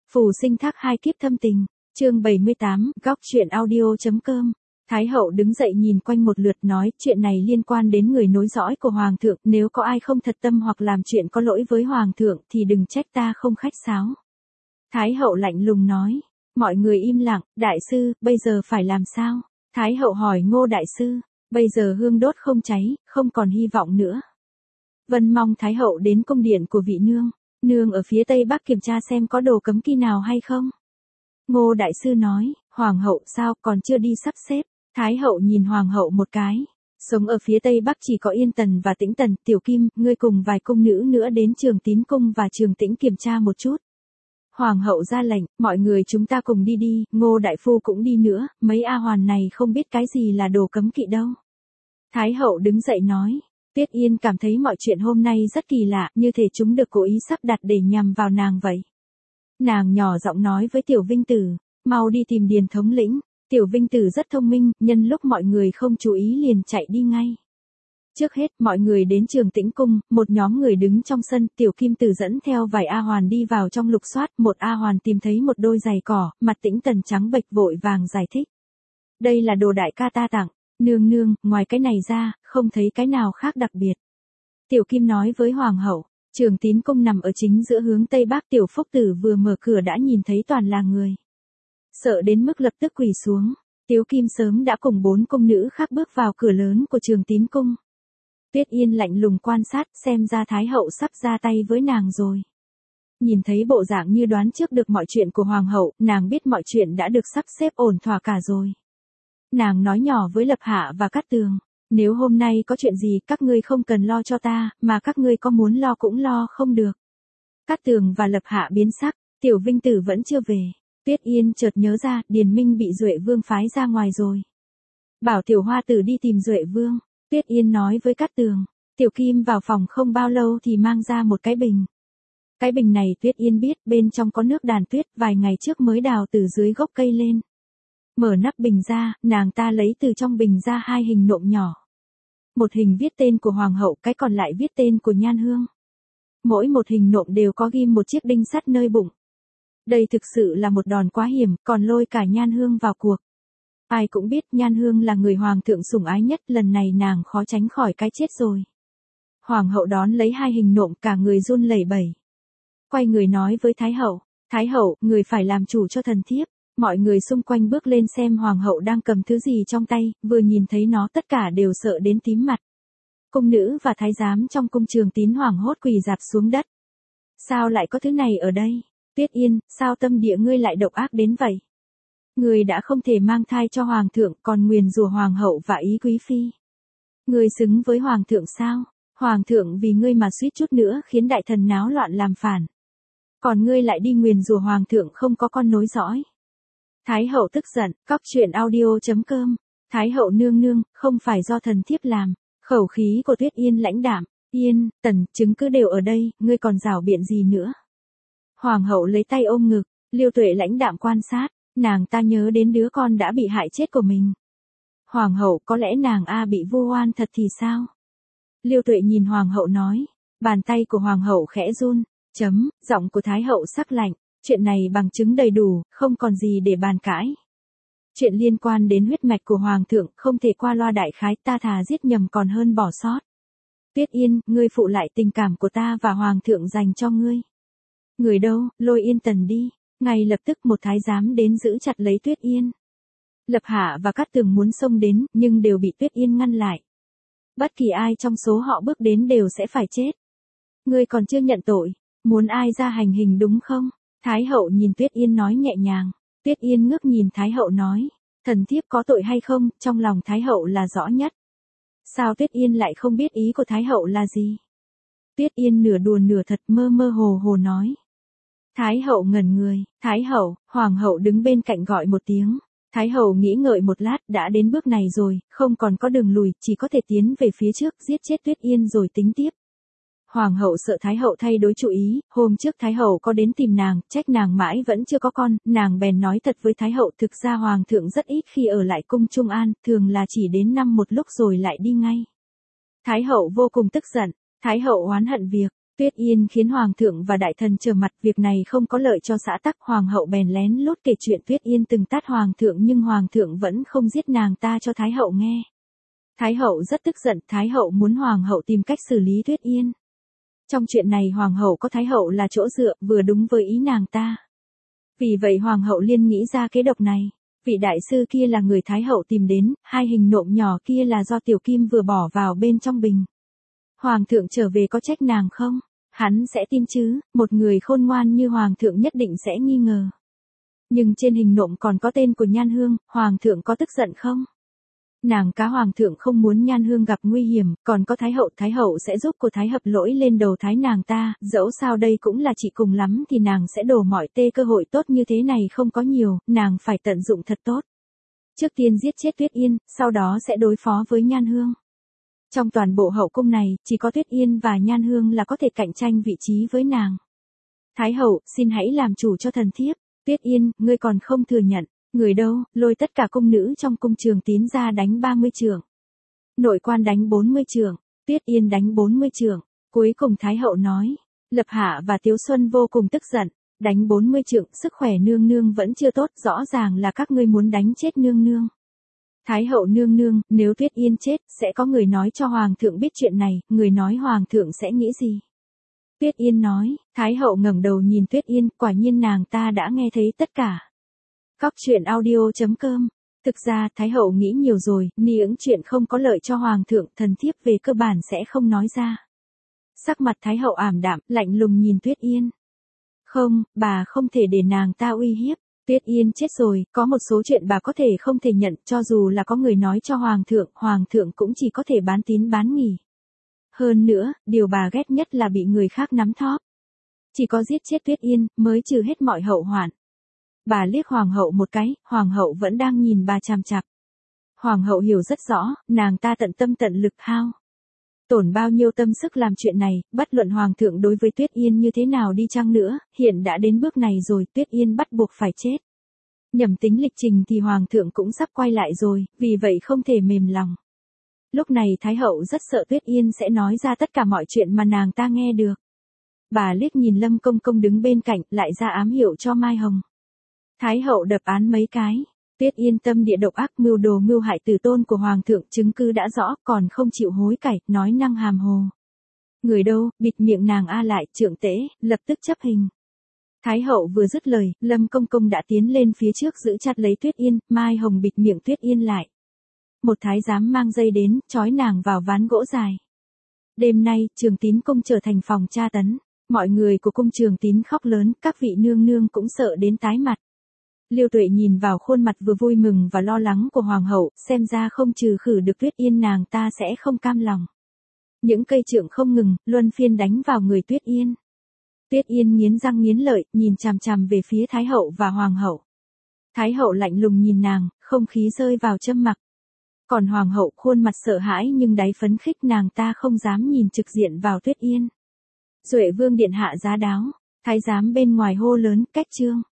Phù sinh thác hai kiếp thâm tình, chương 78, góc truyện audio.com. Thái hậu đứng dậy nhìn quanh một lượt nói chuyện này liên quan đến người nối dõi của hoàng thượng, nếu có ai không thật tâm hoặc làm chuyện có lỗi với hoàng thượng thì đừng trách ta không khách sáo. Thái hậu lạnh lùng nói, mọi người im lặng, đại sư, bây giờ phải làm sao? Thái hậu hỏi Ngô đại sư, bây giờ hương đốt không cháy, không còn hy vọng nữa. Vân mong Thái hậu đến cung điện của vị nương. Nương ở phía tây bắc kiểm tra xem có đồ cấm kỵ nào hay không. Ngô đại sư nói, hoàng hậu sao còn chưa đi sắp xếp. Thái hậu nhìn hoàng hậu một cái. Sống ở phía tây bắc chỉ có Yên Tần và Tĩnh Tần, Tiểu Kim, ngươi cùng vài cung nữ nữa đến Trường Tín cung và Trường Tĩnh kiểm tra một chút. Hoàng hậu ra lệnh, mọi người chúng ta cùng đi đi, Ngô đại phu cũng đi nữa, mấy A hoàn này không biết cái gì là đồ cấm kỵ đâu. Thái hậu đứng dậy nói. Tuyết Yên cảm thấy mọi chuyện hôm nay rất kỳ lạ, như thể chúng được cố ý sắp đặt để nhằm vào nàng vậy. Nàng nhỏ giọng nói với Tiểu Vinh Tử, mau đi tìm Điền thống lĩnh. Tiểu Vinh Tử rất thông minh, nhân lúc mọi người không chú ý liền chạy đi ngay. Trước hết, mọi người đến Trường Tĩnh cung, một nhóm người đứng trong sân, Tiểu Kim Tử dẫn theo vài A hoàn đi vào trong lục soát, một A hoàn tìm thấy một đôi giày cỏ, mặt Tĩnh Tần trắng bệch vội vàng giải thích. Đây là đồ đại ca ta tặng. Nương nương, ngoài cái này ra, không thấy cái nào khác đặc biệt. Tiểu Kim nói với hoàng hậu, Trường Tín cung nằm ở chính giữa hướng tây bắc, Tiểu Phúc Tử vừa mở cửa đã nhìn thấy toàn là người. Sợ đến mức lập tức quỳ xuống, Tiểu Kim sớm đã cùng 4 cung nữ khác bước vào cửa lớn của Trường Tín cung. Tuyết Yên lạnh lùng quan sát, xem ra Thái hậu sắp ra tay với nàng rồi. Nhìn thấy bộ dạng như đoán trước được mọi chuyện của hoàng hậu, nàng biết mọi chuyện đã được sắp xếp ổn thỏa cả rồi. Nàng nói nhỏ với Lập Hạ và Cát Tường, nếu hôm nay có chuyện gì các ngươi không cần lo cho ta, mà các ngươi có muốn lo cũng lo không được. Cát Tường và Lập Hạ biến sắc, Tiểu Vinh Tử vẫn chưa về. Tuyết Yên chợt nhớ ra, Điền Minh bị Duệ Vương phái ra ngoài rồi. Bảo Tiểu Hoa Tử đi tìm Duệ Vương. Tuyết Yên nói với Cát Tường, Tiểu Kim vào phòng không bao lâu thì mang ra một cái bình. Cái bình này Tuyết Yên biết bên trong có nước đàn tuyết, vài ngày trước mới đào từ dưới gốc cây lên. Mở nắp bình ra, nàng ta lấy từ trong bình ra 2 hình nộm nhỏ. Một hình viết tên của hoàng hậu, cái còn lại viết tên của Nhan Hương. Mỗi một hình nộm đều có ghim một chiếc đinh sắt nơi bụng. Đây thực sự là một đòn quá hiểm, còn lôi cả Nhan Hương vào cuộc. Ai cũng biết Nhan Hương là người hoàng thượng sủng ái nhất, lần này nàng khó tránh khỏi cái chết rồi. Hoàng hậu đón lấy 2 hình nộm, cả người run lẩy bẩy. Quay người nói với Thái hậu, người phải làm chủ cho thần thiếp. Mọi người xung quanh bước lên xem hoàng hậu đang cầm thứ gì trong tay, vừa nhìn thấy nó tất cả đều sợ đến tím mặt. Cung nữ và thái giám trong cung Trường Tín hoảng hốt quỳ rạp xuống đất. Sao lại có thứ này ở đây? Tuyết Yên, sao tâm địa ngươi lại độc ác đến vậy? Ngươi đã không thể mang thai cho hoàng thượng, còn nguyền rủa hoàng hậu và ý quý phi. Ngươi xứng với hoàng thượng sao? Hoàng thượng vì ngươi mà suýt chút nữa khiến đại thần náo loạn làm phản. Còn ngươi lại đi nguyền rủa hoàng thượng không có con nối dõi. Thái hậu tức giận, cóc truyện audio.com. Thái hậu nương nương, không phải do thần thiếp làm. Khẩu khí của Tuyết Yên lãnh đạm. Yên, Tần, chứng cứ đều ở đây, ngươi còn rảo biện gì nữa? Hoàng hậu lấy tay ôm ngực, Liêu Tuệ lãnh đạm quan sát, nàng ta nhớ đến đứa con đã bị hại chết của mình. Hoàng hậu, có lẽ nàng bị vu oan thật thì sao? Liêu Tuệ nhìn hoàng hậu nói, bàn tay của hoàng hậu khẽ run, giọng của Thái hậu sắc lạnh. Chuyện này bằng chứng đầy đủ, không còn gì để bàn cãi. Chuyện liên quan đến huyết mạch của hoàng thượng, không thể qua loa đại khái, ta thà giết nhầm còn hơn bỏ sót. Tuyết Yên, ngươi phụ lại tình cảm của ta và hoàng thượng dành cho ngươi. Người đâu, lôi Yên Tần đi. Ngay lập tức một thái giám đến giữ chặt lấy Tuyết Yên. Lập Hạ và Cát Tường muốn xông đến, nhưng đều bị Tuyết Yên ngăn lại. Bất kỳ ai trong số họ bước đến đều sẽ phải chết. Ngươi còn chưa nhận tội, muốn ai ra hành hình đúng không? Thái hậu nhìn Tuyết Yên nói nhẹ nhàng. Tuyết Yên ngước nhìn Thái hậu nói, thần thiếp có tội hay không, trong lòng Thái hậu là rõ nhất. Sao Tuyết Yên lại không biết ý của Thái hậu là gì? Tuyết Yên nửa đùa nửa thật mơ mơ hồ hồ nói. Thái hậu ngẩn người, Thái hậu, hoàng hậu đứng bên cạnh gọi một tiếng. Thái hậu nghĩ ngợi một lát, đã đến bước này rồi, không còn có đường lùi, chỉ có thể tiến về phía trước, giết chết Tuyết Yên rồi tính tiếp. Hoàng hậu sợ Thái hậu thay đổi chủ ý, hôm trước Thái hậu có đến tìm nàng, trách nàng mãi vẫn chưa có con, nàng bèn nói thật với Thái hậu, thực ra hoàng thượng rất ít khi ở lại cung Trung An, thường là chỉ đến năm một lúc rồi lại đi ngay. Thái hậu vô cùng tức giận, Thái hậu oán hận việc Tuyết Yên khiến hoàng thượng và đại thần trở mặt, việc này không có lợi cho xã tắc. Hoàng hậu bèn lén lút kể chuyện Tuyết Yên từng tát hoàng thượng, nhưng hoàng thượng vẫn không giết nàng ta cho thái hậu nghe. Thái hậu rất tức giận, thái hậu muốn hoàng hậu tìm cách xử lý Tuyết Yên. Trong chuyện này hoàng hậu có thái hậu là chỗ dựa, vừa đúng với ý nàng ta. Vì vậy hoàng hậu liên nghĩ ra kế độc này. Vị đại sư kia là người thái hậu tìm đến, hai hình nộm nhỏ kia là do Tiểu Kim vừa bỏ vào bên trong bình. Hoàng thượng trở về có trách nàng không? Hắn sẽ tin chứ, một người khôn ngoan như hoàng thượng nhất định sẽ nghi ngờ. Nhưng trên hình nộm còn có tên của Nhan Hương, hoàng thượng có tức giận không? Nàng cá hoàng thượng không muốn Nhan Hương gặp nguy hiểm, còn có thái hậu sẽ giúp của thái hợp lỗi lên đầu thái nàng ta, dẫu sao đây cũng là chị, cùng lắm thì nàng sẽ đổ mọi tê, cơ hội tốt như thế này không có nhiều, nàng phải tận dụng thật tốt. Trước tiên giết chết Tuyết Yên, sau đó sẽ đối phó với Nhan Hương. Trong toàn bộ hậu cung này, chỉ có Tuyết Yên và Nhan Hương là có thể cạnh tranh vị trí với nàng. Thái hậu, xin hãy làm chủ cho thần thiếp. Tuyết Yên, ngươi còn không thừa nhận. Người đâu, lôi tất cả cung nữ trong cung Trường Tín ra đánh 30 chưởng. Nội quan đánh 40 chưởng, Tuyết Yên đánh 40 chưởng. Cuối cùng Thái hậu nói, Lập Hạ và Tiếu Xuân vô cùng tức giận, đánh 40 chưởng, sức khỏe nương nương vẫn chưa tốt, rõ ràng là các ngươi muốn đánh chết nương nương. Thái hậu nương nương, nếu Tuyết Yên chết, sẽ có người nói cho hoàng thượng biết chuyện này, người nói hoàng thượng sẽ nghĩ gì? Tuyết Yên nói, Thái hậu ngẩng đầu nhìn Tuyết Yên, quả nhiên nàng ta đã nghe thấy tất cả. Cóc truyện audio.com. Thực ra Thái hậu nghĩ nhiều rồi, những chuyện không có lợi cho hoàng thượng, thần thiếp về cơ bản sẽ không nói ra. Sắc mặt Thái hậu ảm đạm, lạnh lùng nhìn Tuyết Yên. Không, bà không thể để nàng ta uy hiếp. Tuyết Yên chết rồi, có một số chuyện bà có thể không thể nhận, cho dù là có người nói cho hoàng thượng cũng chỉ có thể bán tín bán nghi. Hơn nữa, điều bà ghét nhất là bị người khác nắm thóp. Chỉ có giết chết Tuyết Yên, mới trừ hết mọi hậu hoạn. Bà liếc hoàng hậu một cái, hoàng hậu vẫn đang nhìn bà chằm chằm. Hoàng hậu hiểu rất rõ, nàng ta tận tâm tận lực hao tổn bao nhiêu tâm sức làm chuyện này, bất luận hoàng thượng đối với Tuyết Yên như thế nào đi chăng nữa, hiện đã đến bước này rồi, Tuyết Yên bắt buộc phải chết. Nhầm tính lịch trình thì hoàng thượng cũng sắp quay lại rồi, vì vậy không thể mềm lòng. Lúc này Thái hậu rất sợ Tuyết Yên sẽ nói ra tất cả mọi chuyện mà nàng ta nghe được. Bà liếc nhìn Lâm Công Công đứng bên cạnh, lại ra ám hiệu cho Mai Hồng. Thái hậu đập án mấy cái. Tuyết Yên tâm địa độc ác, mưu đồ mưu hại tử tôn của hoàng thượng, chứng cứ đã rõ, còn không chịu hối cải, nói năng hàm hồ. Người đâu, bịt miệng nàng a lại, trượng tễ, lập tức chấp hình. Thái hậu vừa dứt lời, Lâm Công Công đã tiến lên phía trước giữ chặt lấy Tuyết Yên, Mai Hồng bịt miệng Tuyết Yên lại. Một thái giám mang dây đến, trói nàng vào ván gỗ dài. Đêm nay, Trường Tín cung trở thành phòng tra tấn. Mọi người của cung Trường Tín khóc lớn, các vị nương nương cũng sợ đến tái mặt. Liêu Tuệ nhìn vào khuôn mặt vừa vui mừng và lo lắng của hoàng hậu, xem ra không trừ khử được Tuyết Yên nàng ta sẽ không cam lòng. Những cây trượng không ngừng, luân phiên đánh vào người Tuyết Yên. Tuyết Yên nghiến răng nghiến lợi, nhìn chằm chằm về phía Thái hậu và hoàng hậu. Thái hậu lạnh lùng nhìn nàng, không khí rơi vào trầm mặc. Còn hoàng hậu khuôn mặt sợ hãi nhưng đáy phấn khích, nàng ta không dám nhìn trực diện vào Tuyết Yên. Duệ vương điện hạ giá đáo, thái giám bên ngoài hô lớn, cách trương.